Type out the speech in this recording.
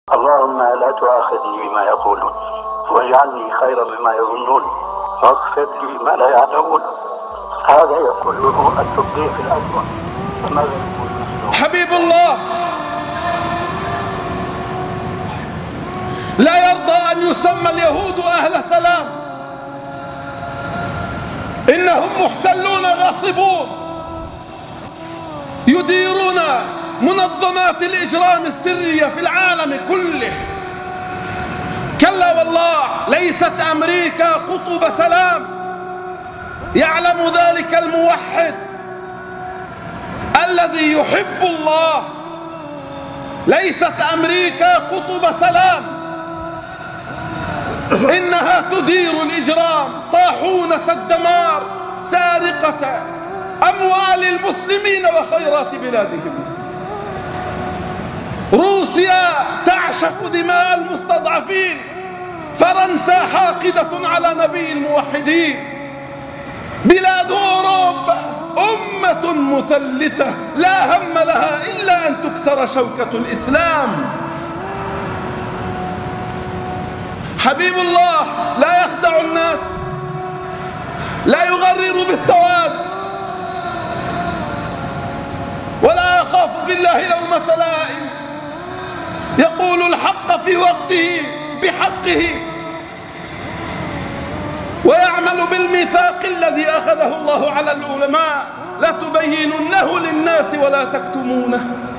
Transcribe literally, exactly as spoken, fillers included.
اللهم لا تؤاخذني بما يقولون واجعلني خيرا مما يظنون واغفر لي ما لا يعلمون. هذا يقوله الصديق الأكبر. فماذا يقول حبيب الله لا يرضى أن يسمى اليهود أهل سلام، إنهم محتلون غاصبون يديرون منظمات الإجرام السرية في العالم كله. كلا والله، ليست أمريكا قطب سلام، يعلم ذلك الموحد الذي يحب الله. ليست أمريكا قطب سلام، إنها تدير الإجرام، طاحونة الدمار، سارقة أموال المسلمين وخيرات بلادهم. روسيا تعشق دماء المستضعفين، فرنسا حاقدة على نبي الموحدين. بلاد أوروبا أمة مثلثة لا هم لها إلا أن تكسر شوكة الإسلام. حبيب الله لا يخدع الناس، لا يغرر بالسواد، ولا يخاف في الله لومة لائم، يقول الحق في وقته بحقه، ويعمل بالميثاق الذي أخذه الله على العلماء: لا تبيننه للناس ولا تكتمونه.